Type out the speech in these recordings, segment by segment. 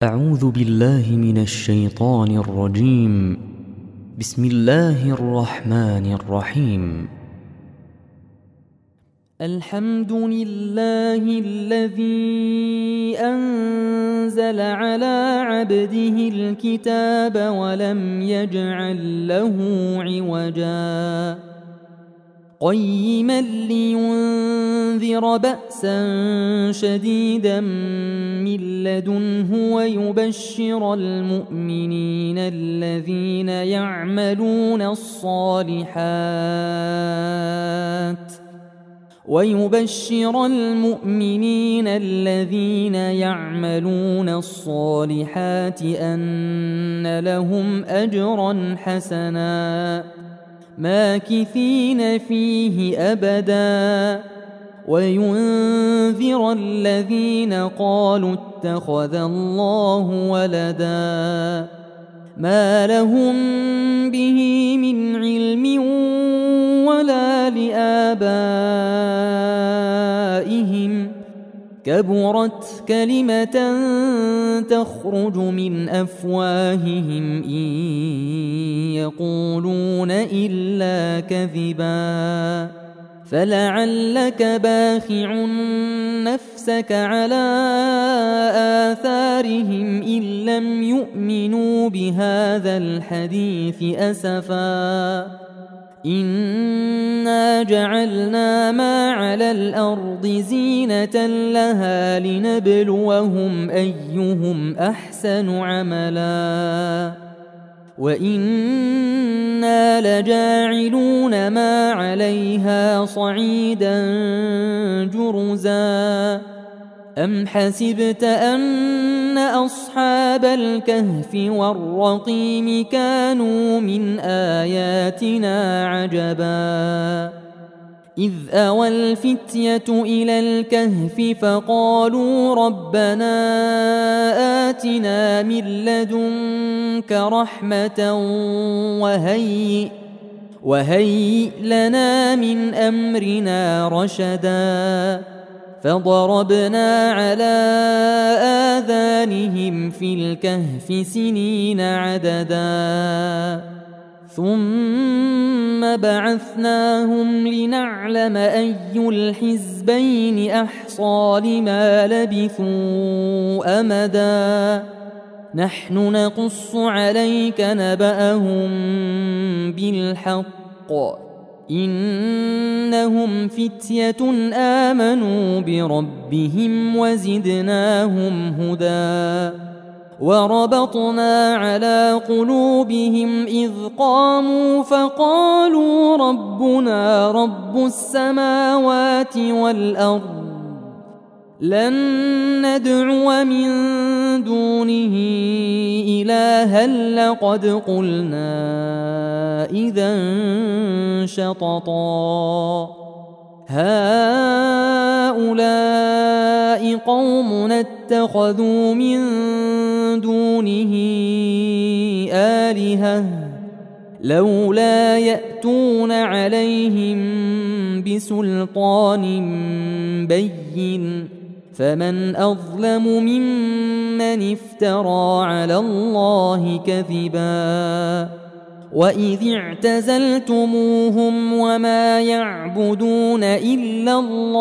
أعوذ بالله من الشيطان الرجيم. بسم الله الرحمن الرحيم. الحمد لله الذي أنزل على عبده الكتاب ولم يجعل له عوجا قيما لينذر بأسا شديدا من لدنه ويبشر المؤمنين الذين يعملون الصالحات أن لهم أجرا حسنا ماكثين فيه أبدا وينذر الذين قالوا اتخذ الله ولدا ما لهم به من علم ولا لآبائهم كبرت كلمة تخرج من أفواههم إن يقولون إلا كذبا فلعلك باخع نفسك على آثارهم إن لم يؤمنوا بهذا الحديث أسفا إنا جعلنا ما على الأرض زينة لها لنبلوهم أيهم أحسن عملا وإنا لجاعلون ما عليها صعيدا جرزا أم حسبت أن أصحاب الكهف والرقيم كانوا من آياتنا عجبا إذ أوى الفتية إلى الكهف فقالوا ربنا آتنا من لدنك رحمة وهيئ لنا من أمرنا رشدا فضربنا على آذانهم في الكهف سنين عددا ثم بعثناهم لنعلم أي الحزبين أحصى لما لبثوا أمدا نحن نقص عليك نبأهم بالحق إنهم فتية آمنوا بربهم وزدناهم هدى وربطنا على قلوبهم إذ قاموا فقالوا ربنا رب السماوات والأرض لن ندعو من دونه إلها لقد قلنا إذا شططا هؤلاء قومنا اتخذوا من دونه آلهة لولا يأتون عليهم بسلطان بين فمن أظلم ممن افترى على الله كذبا وإذ اعتزلتموهم وما يعبدون إلا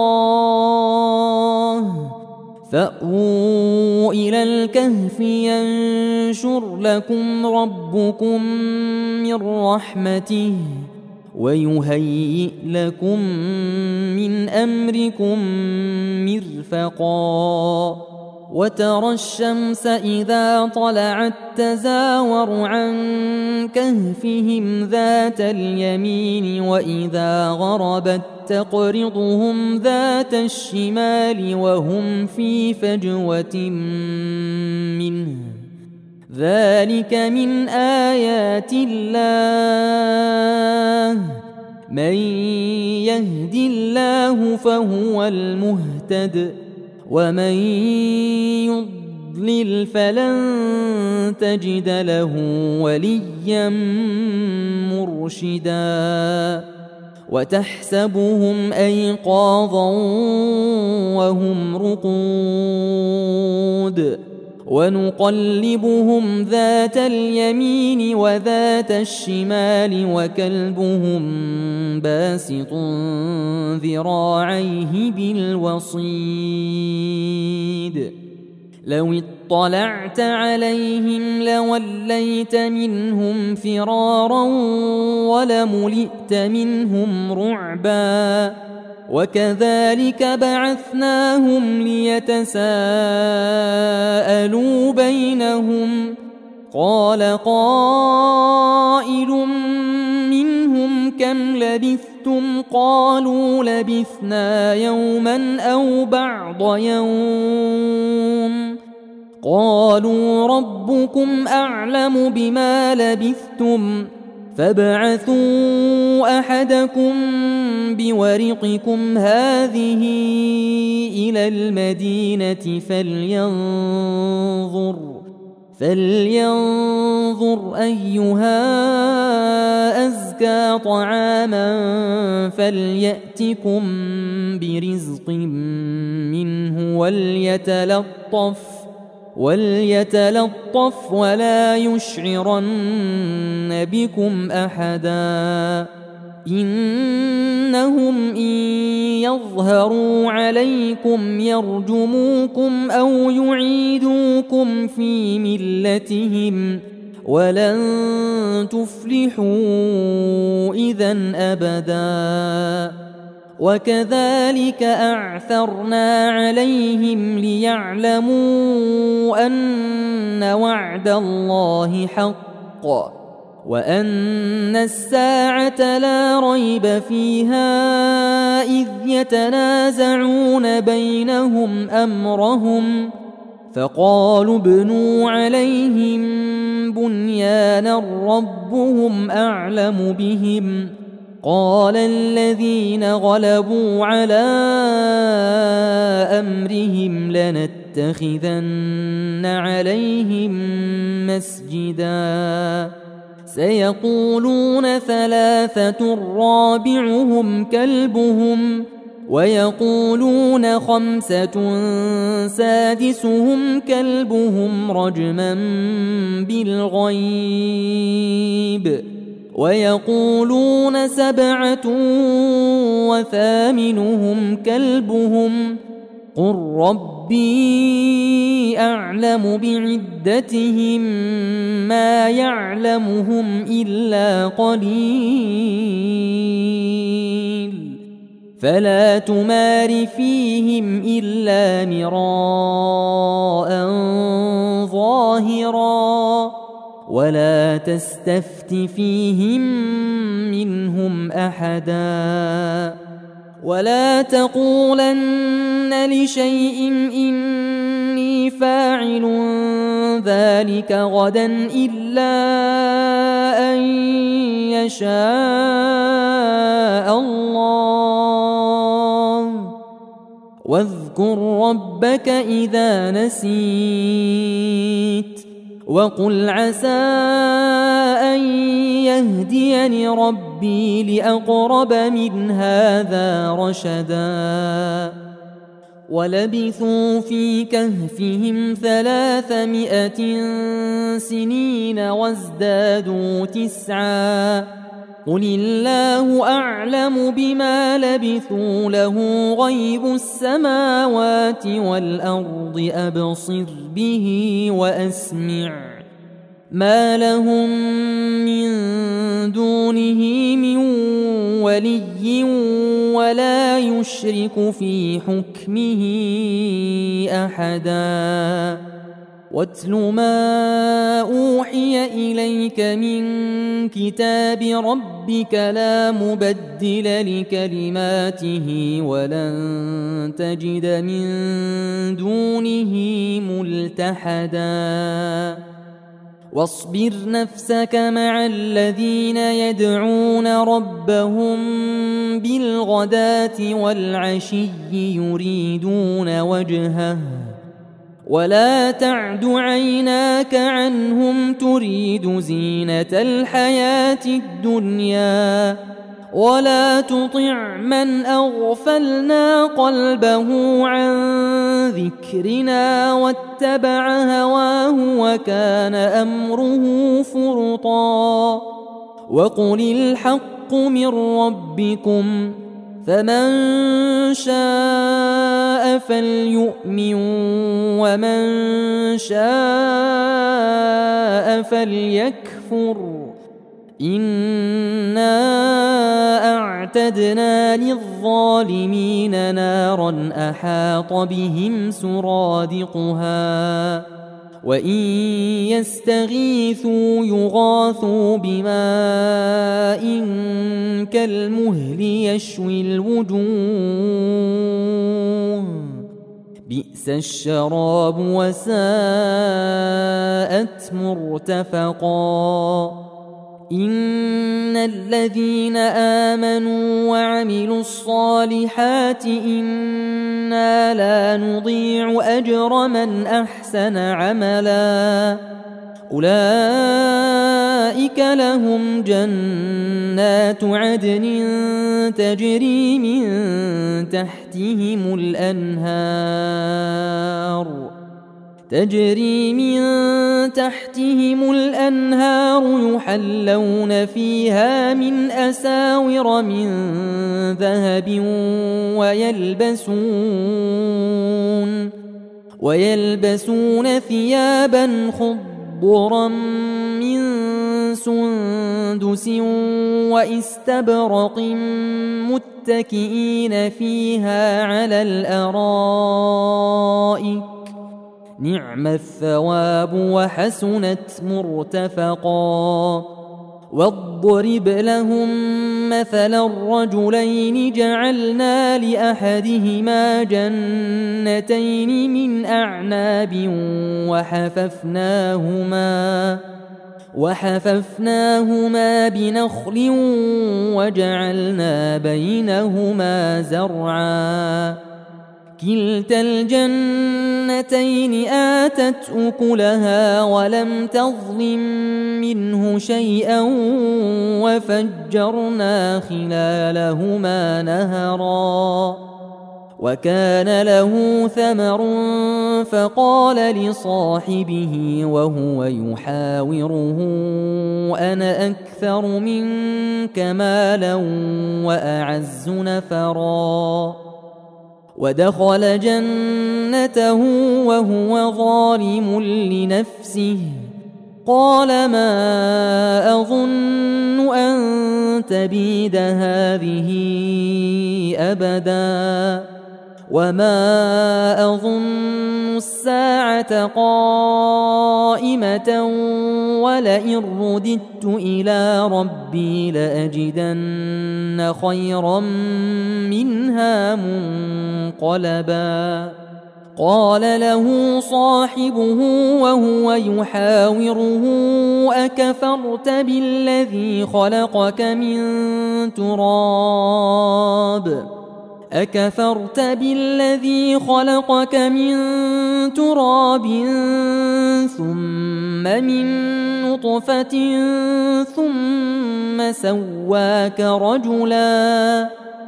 الله فأووا إلى الكهف ينشر لكم ربكم من رحمته ويهيئ لكم من أمركم مرفقا وترى الشمس إذا طلعت تزاور عن كهفهم ذات اليمين وإذا غربت تقرضهم ذات الشمال وهم في فجوة منه ذلك من آيات الله من يهد الله فهو المهتد ومن يضلل فلن تجد له وليا مرشدا وتحسبهم أيقاظا وهم رقود ونقلبهم ذات اليمين وذات الشمال وكلبهم باسط ذراعيه بالوصيد لو اطلعت عليهم لوليت منهم فرارا ولملئت منهم رعبا وكذلك بعثناهم ليتساءلوا بينهم قال قائل منهم كم لبثتم قالوا لبثنا يوما أو بعض يوم قالوا ربكم أعلم بما لبثتم فابعثوا أحدكم بورقكم هذه إلى المدينة فلينظر أيها أزكى طعاما فليأتكم برزق منه وليتلطف ولا يشعرن بكم أحدا إنهم إن يظهروا عليكم يرجموكم أو يعيدوكم في ملتهم ولن تفلحوا إذن أبدا وكذلك أعثرنا عليهم ليعلموا أن وعد الله حق وأن الساعة لا ريب فيها إذ يتنازعون بينهم أمرهم فقالوا ابنوا عليهم بنيانا ربهم أعلم بهم قال الذين غلبوا على أمرهم لنتخذن عليهم مسجدا سيقولون ثلاثة رابعهم كلبهم ويقولون خمسة سادسهم كلبهم رجما بالغيب ويقولون سبعة وثامنهم كلبهم قل ربي أعلم بعدتهم ما يعلمهم إلا قليل فلا تمار فيهم إلا مراء ظاهرا ولا تستفت فيهم منهم أحدا ولا تقولن لشيء إني فاعل ذلك غدا إلا أن يشاء الله واذكر ربك إذا نسيت وقل عسى أن يهديني ربي لأقرب من هذا رشدا ولبثوا في كهفهم 300 سنين وازدادوا 9 قل الله أعلم بما لبثوا له غيب السماوات والأرض أبصر به وأسمع ما لهم من دونه من ولي ولا يشرك في حكمه أحدا واتل ما أوحي إليك من كتاب ربك لا مبدل لكلماته ولن تجد من دونه ملتحدا واصبر نفسك مع الذين يدعون ربهم بالغداة والعشي يريدون وجهه ولا تعد عيناك عنهم تريد زينة الحياة الدنيا ولا تطع من أغفلنا قلبه عن ذكرنا واتبع هواه وكان أمره فرطا وقل الحق من ربكم فمن شاء فليؤمن ومن شاء فليكفر إنا أعتدنا للظالمين نارا أحاط بهم سرادقها وإن يستغيثوا يغاثوا بماء كالمهل يشوي الوجوه بئس الشراب وساءت مرتفقا إن الذين آمنوا وعملوا الصالحات إنا لا نضيع أجر من أحسن عملا أولئك لهم جنات عدن تجري من تحتهم الأنهار يحلون فيها من أساور من ذهب ويلبسون ثيابا خضرا من سندس وإستبرق متكئين فيها على الأرائك نعم الثواب وحسنت مرتفقا واضرب لهم مثلا الرجلين جعلنا لأحدهما جنتين من أعناب وحففناهما بنخل وجعلنا بينهما زرعا كلتا الجنتين آتت أكلها ولم تظلم منه شيئا وفجرنا خلالهما نهرا وكان له ثمر فقال لصاحبه وهو يحاوره أنا أكثر منك مالا وأعز نفرا ودخل جنته وهو ظالم لنفسه قال ما أظن أن تبيد هذه أبدا وما أظن الساعة قائمة ولئن رددت إلى ربي لأجدن خيرا منها منقلبا قال له صاحبه وهو يحاوره أكفرت بالذي خلقك من تراب ثم من نطفة ثم سواك رجلا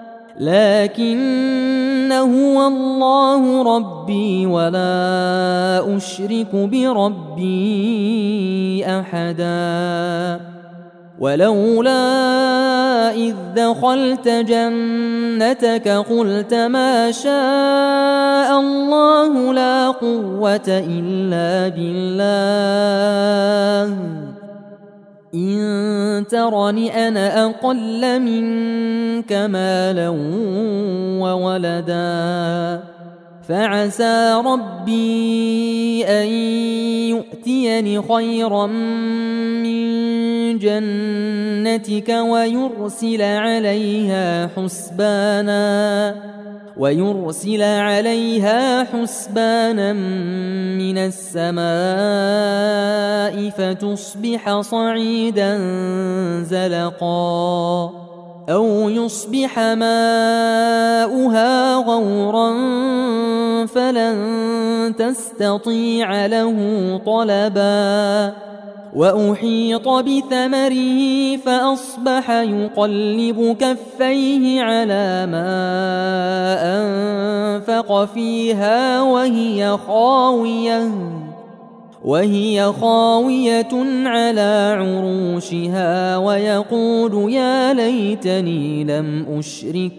لكن هو الله ربي ولا أشرك بربي أحدا ولولا إذ دخلت جنتك قلت ما شاء الله لا قوة إلا بالله إن ترني أنا أقل منك مالا وولدا فعسى ربي أن يؤتيني خيرا من جنتك ويرسل عليها حسبانا من السماء فتصبح صعيدا زلقا أو يصبح ماؤها غورا فلن تستطيع له طلبا وأحيط بثمره فأصبح يقلب كفيه على ما أنفق فيها وهي خاوية على عروشها ويقول يا ليتني لم أشرك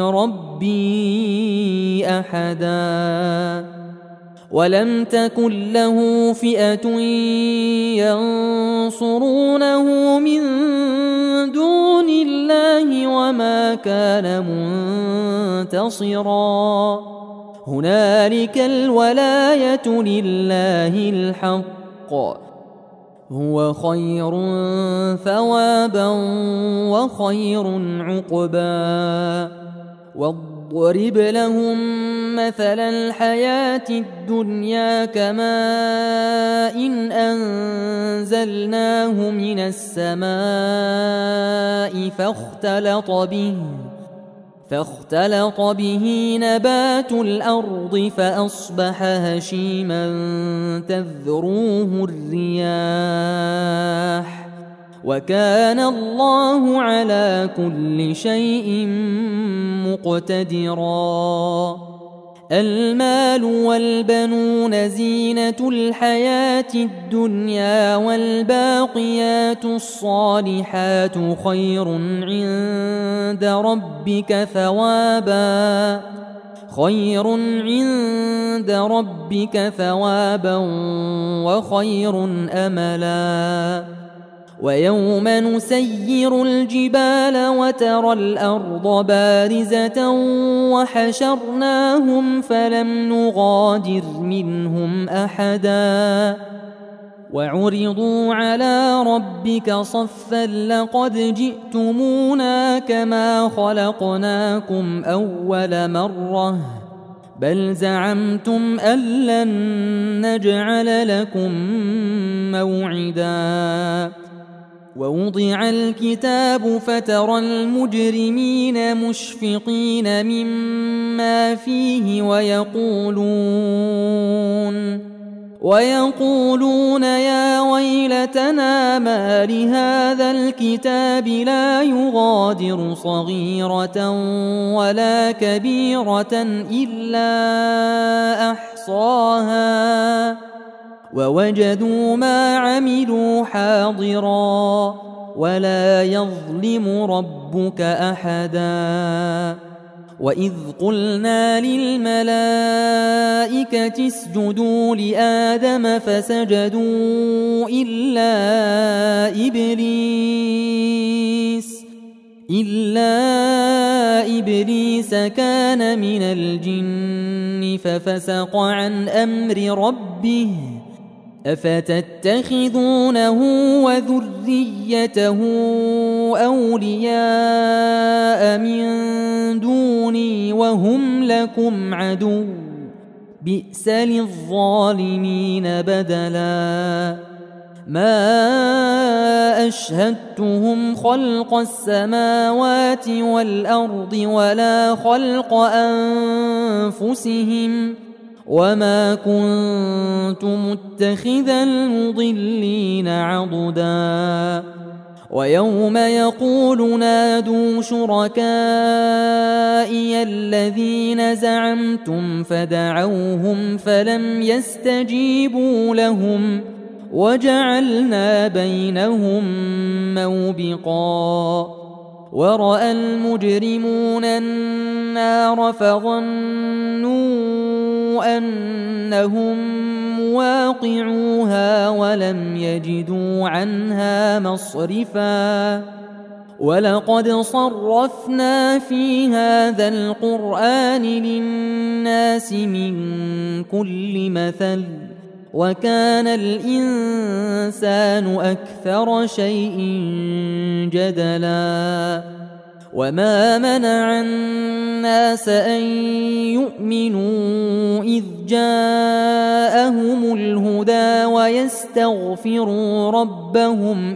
بربي أحدا ولم تكن له فئة ينصرونه من دون الله وما كان منتصرا هنالك الولاية لله الحق هو خير ثوابا وخير عقبا واضرب لهم مثل الحياة الدنيا كماء إن أنزلناه من السماء فاختلط به نبات الأرض فأصبح هشيما تذروه الرياح وكان الله على كل شيء مقتدرا المال والبنون زينة الحياة الدنيا والباقيات الصالحات خير عند ربك ثوابا وخير أملا ويوم نسير الجبال وترى الأرض بارزة وحشرناهم فلم نغادر منهم أحدا وعرضوا على ربك صفا لقد جئتمونا كما خلقناكم أول مرة بل زعمتم أن لن نجعل لكم موعدا ووضع الكتاب فترى المجرمين مشفقين مما فيه ويقولون يا ويلتنا ما لهذا الكتاب لا يغادر صغيرة ولا كبيرة إلا أحصاها ووجدوا ما عملوا حاضرا ولا يظلم ربك أحدا وإذ قلنا للملائكة اسجدوا لآدم فسجدوا إلا إبليس كان من الجن ففسق عن أمر ربه أفتتخذونه وذريته أولياء من دوني وهم لكم عدو بئس للظالمين بدلا ما أشهدتهم خلق السماوات والأرض ولا خلق أنفسهم وما كنت متخذ المضلين عضدا ويوم يقول نادوا شركائي الذين زعمتم فدعوهم فلم يستجيبوا لهم وجعلنا بينهم موبقا ورأى المجرمون النار فظنوا أنهم مواقعوها ولم يجدوا عنها مصرفا ولقد صرفنا في هذا القرآن للناس من كل مثل وكان الإنسان أكثر شيء جدلا وما منع الناس أن يؤمنوا إذ جاءهم الهدى ويستغفروا ربهم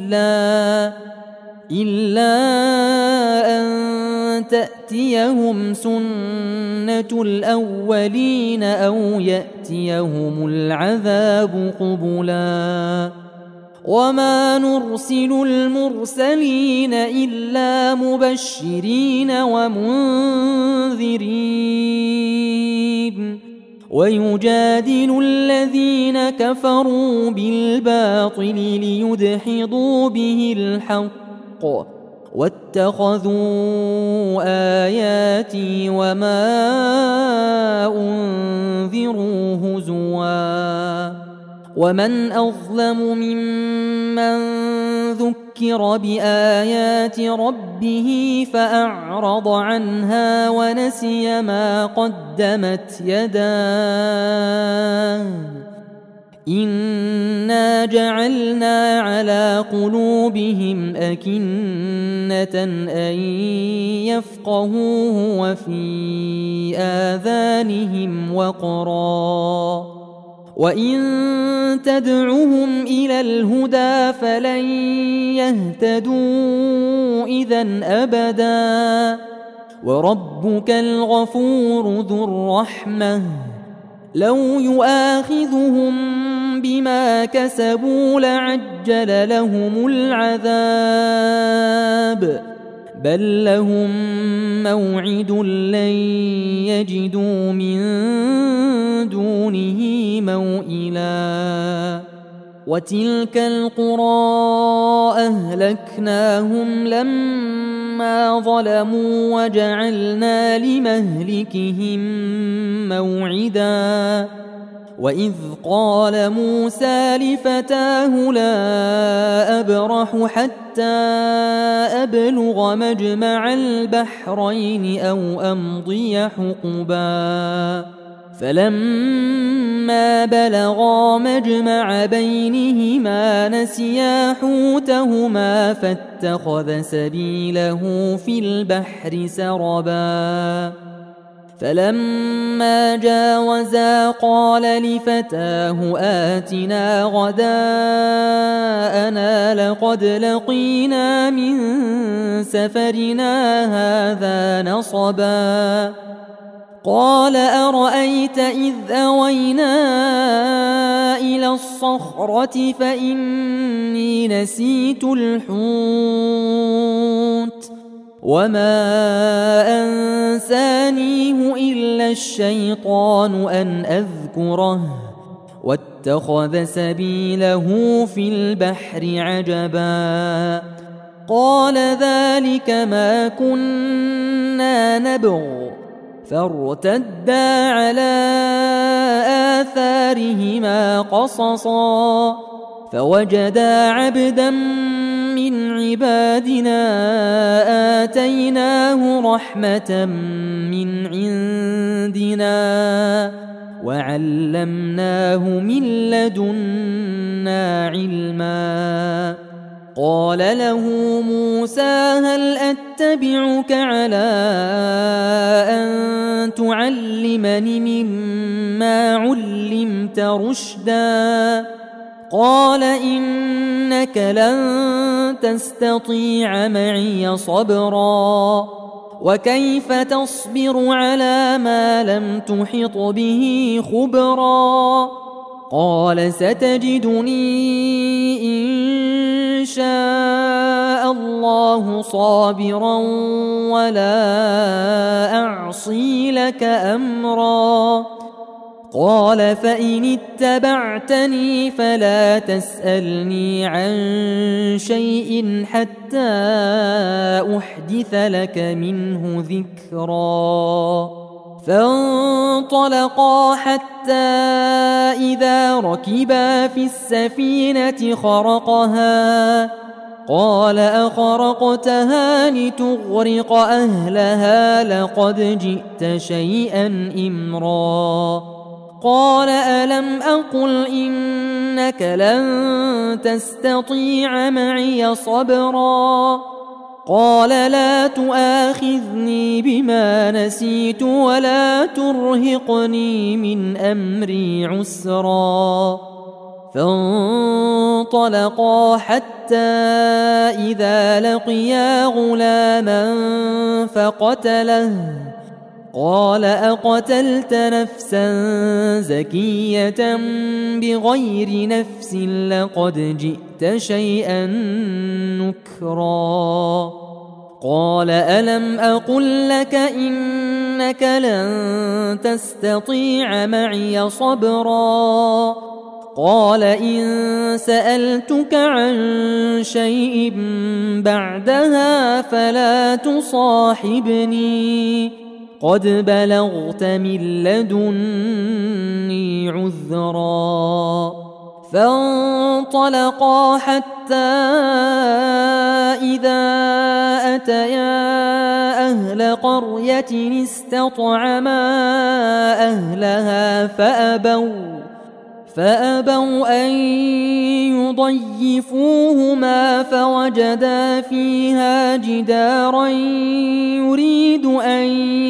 إلا أن تأتيهم سنة الأولين أو يأتيهم العذاب قبلا وما نرسل المرسلين إلا مبشرين ومنذرين ويجادل الذين كفروا بالباطل ليدحضوا به الحق واتخذوا آياتي وما أنذروا هزوا ومن أظلم ممن ذكر بآيات ربه فأعرض عنها ونسي ما قدمت يداه إنا جعلنا على قلوبهم أكنة أن يفقهوه وفي آذانهم وقرا وإن تدعهم إلى الهدى فلن يهتدوا إذن أبدا وربك الغفور ذو الرحمة لو يؤاخذهم بما كسبوا لعجل لهم العذاب بل لهم موعد لن يجدوا من دونه موئلا وتلك القرى أهلكناهم لما ظلموا وجعلنا لمهلكهم موعدا وإذ قال موسى لفتاه لا أبرح حتى أبلغ مجمع البحرين أو أمضي حقبا فلما بلغا مجمع بينهما نسيا حوتهما فاتخذ سبيله في البحر سربا فلما جاوزا قال لفتاه آتنا غداءنا لقد لقينا من سفرنا هذا نصبا قال أرأيت إذ أوينا إلى الصخرة فإني نسيت الحوت وما أنسانيه إلا الشيطان أن أذكره واتخذ سبيله في البحر عجبا قال ذلك ما كنا نبغ فارتدا على آثارهما قصصا فوجدا عبدا من عبادنا آتيناه رحمة من عندنا وعلمناه من لدنا علما قال له موسى هل أتبعك على أن تعلمني مما علمت رشدا قال إنك لن تستطيع معي صبرا وكيف تصبر على ما لم تحط به خبرا قال ستجدني إن شاء الله صابرا ولا أعصي لك أمرا قال فإن اتبعتني فلا تسألني عن شيء حتى أحدث لك منه ذكرا فانطلقا حتى إذا ركبا في السفينة خرقها قال أخرقتها لتغرق أهلها لقد جئت شيئا إمرا قال ألم أقل إنك لن تستطيع معي صبرا قال لا تؤاخذني بما نسيت ولا ترهقني من أمري عسرا فانطلقا حتى إذا لقيا غلاما قال أقتلت نفسا زكية بغير نفس لقد جئت شيئا نكرا قال ألم أقل لك إنك لن تستطيع معي صبرا قال إن سألتك عن شيء بعدها فلا تصاحبني قد بلغت من لدني عذرا فانطلقا حتى إذا أتيا أهل قرية استطعما أهلها فأبوا أن يضيفوهما فوجدا فيها جدارا يريد أن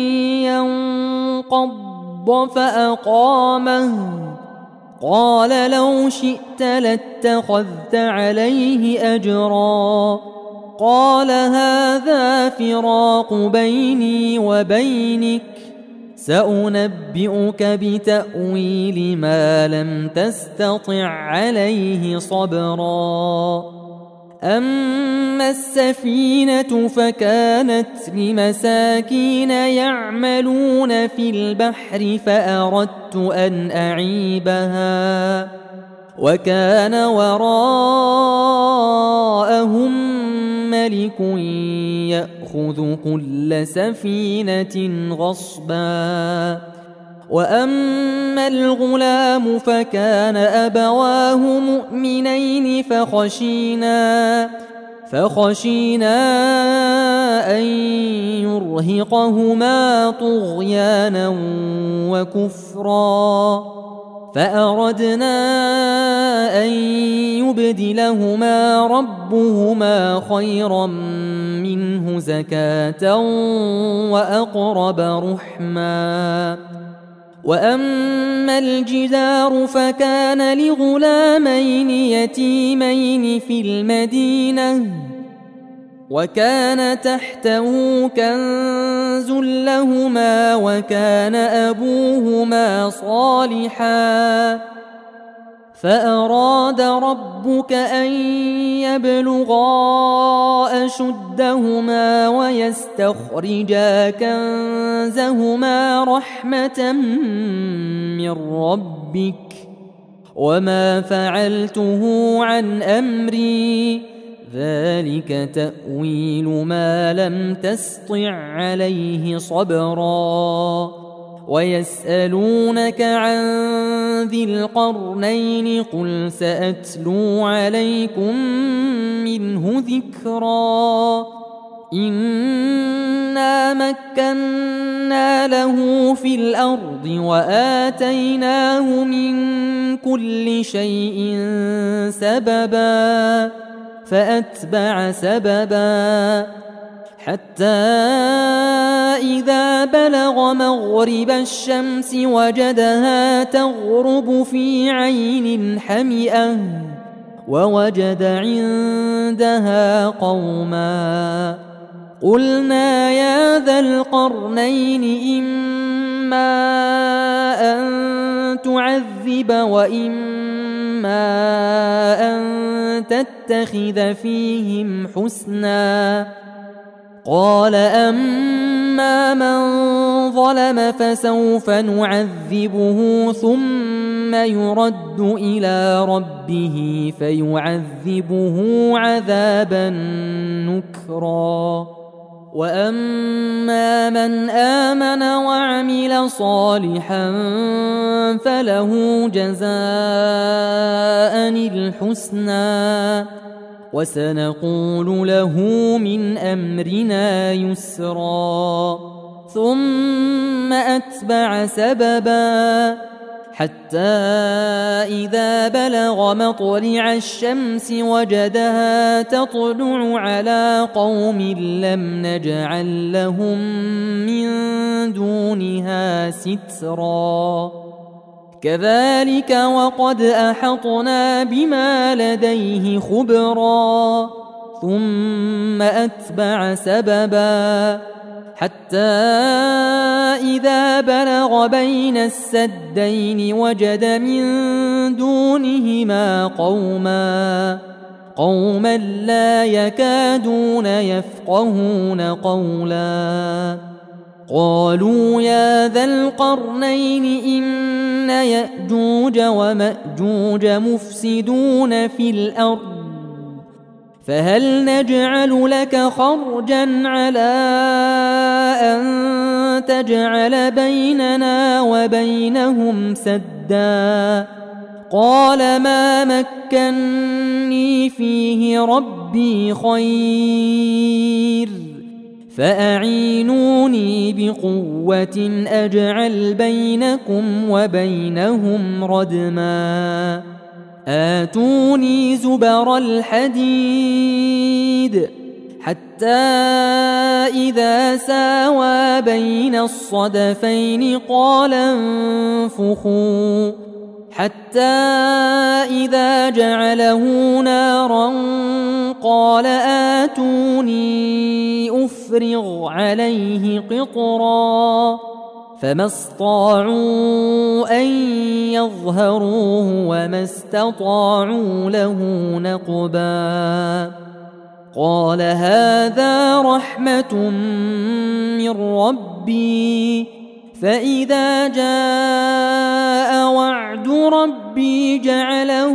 ينقض فأقامه قال لو شئت لاتخذت عليه أجرا قال هذا فراق بيني وبينك سأنبئك بتأويل ما لم تستطع عليه صبرا أما السفينة فكانت لمساكين يعملون في البحر فأردت أن أعيبها وكان وراءهم ملك يأخذ كل سفينة غصبا وأما الغلام فكان أبواه مؤمنين فخشينا أن يرهقهما طغيانا وكفرا فأردنا أن يبدلهما ربهما خيرا منه زكاة وأقرب رحما وأما الجدار فكان لغلامين يتيمين في المدينة وكان تحته كنز لهما وكان أبوهما صالحا فأراد ربك أن يبلغا أشدهما ويستخرجا كنزهما رحمة من ربك وما فعلته عن أمري ذلك تأويل ما لم تسطع عليه صبرا ويسألونك عن ذي القرنين قل سأتلو عليكم منه ذكرا إنا مكنا له في الأرض وآتيناه من كل شيء سببا فأتبع سببا حتى إذا بلغ مغرب الشمس وجدها تغرب في عين حمئة ووجد عندها قوما قلنا يا ذا القرنين إما أن تعذب وإما أن تتخذ فيهم حسنا قال أما من ظلم فسوف نعذبه ثم يرد إلى ربه فيعذبه عذابا نكرا وأما من آمن وعمل صالحا فله جزاء الحسنى وسنقول له من أمرنا يسرا ثم أتبع سببا حتى إذا بلغ مطلع الشمس وجدها تطلع على قوم لم نجعل لهم من دونها سترا كذلك وقد أحطنا بما لديه خبرا ثم أتبع سببا حتى إذا بلغ بين السدين وجد من دونهما قوما لا يكادون يفقهون قولا قالوا يا ذا القرنين إن يأجوج ومأجوج مفسدون في الأرض فهل نجعل لك خرجا على أن تجعل بيننا وبينهم سدا قال ما مكني فيه ربي خير فأعينوني بقوة أجعل بينكم وبينهم ردما آتوني زبر الحديد حتى إذا ساوى بين الصدفين قال انفخوا حتى إذا جعله نارا قال آتوني أفرغ عليه قطرا فما استطاعوا أن يظهروه وما استطاعوا له نقبا قال هذا رحمة من ربي فإذا جاء وعد ربي جعله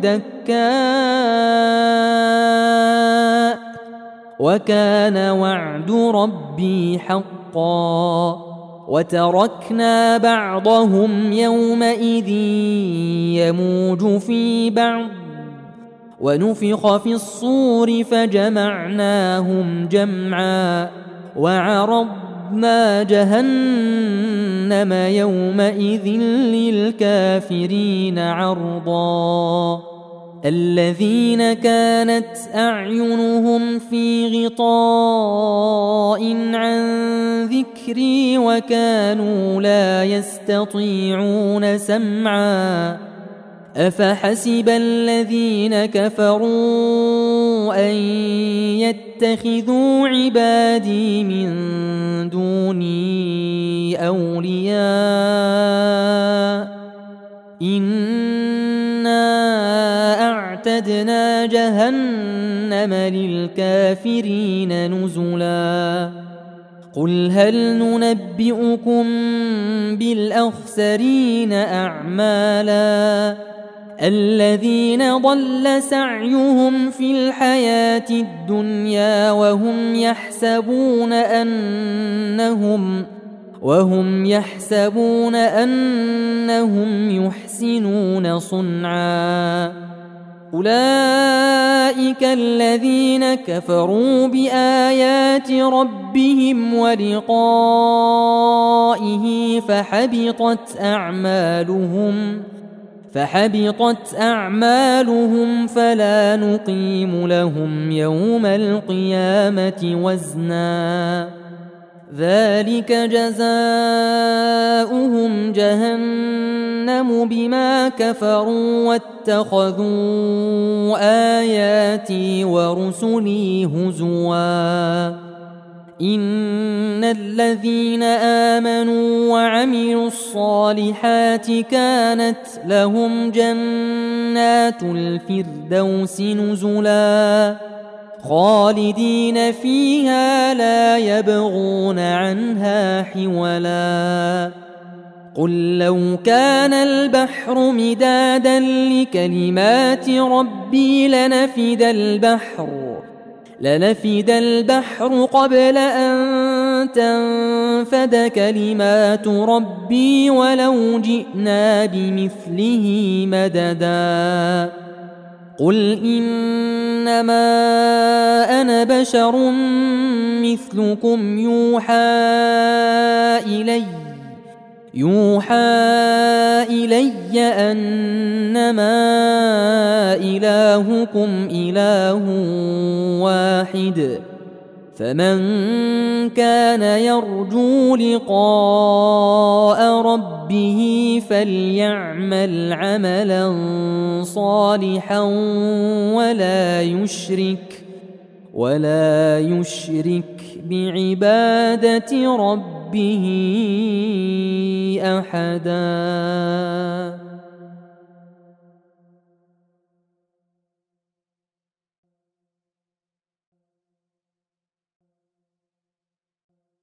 دكاء وكان وعد ربي حقا وتركنا بعضهم يومئذ يموج في بعض ونفخ في الصور فجمعناهم جمعا وعرضنا جهنم يومئذ للكافرين عرضا الذين كانت أعينهم في غطاء عن ذكري وكانوا لا يستطيعون سمعا أفحسب الذين كفروا أن يتخذوا عبادي من دوني أولياء إنا أعتدنا جهنم للكافرين نزلا قل هل ننبئكم بالأخسرين أعمالا الذين ضل سعيهم في الحياة الدنيا وهم يحسبون أنهم يحسنون صنعا أولئك الذين كفروا بآيات ربهم ولقائه فحبطت أعمالهم فلا نقيم لهم يوم القيامة وزنا ذلك جزاؤهم جهنم بما كفروا واتخذوا آياتي ورسلي هزوا إن الذين آمنوا وعملوا الصالحات كانت لهم جنات الفردوس نزلا خالدين فيها لا يبغون عنها حولا قل لو كان البحر مدادا لكلمات ربي لنفد البحر قبل أن تنفد كلمات ربي ولو جئنا بمثله مددا قل إنما أنا بشر مثلكم يوحى إلي أنما إلهكم إله واحد فمن كان يرجو لقاء ربه فليعمل عملا صالحا ولا يشرك بعبادة ربه أحدا.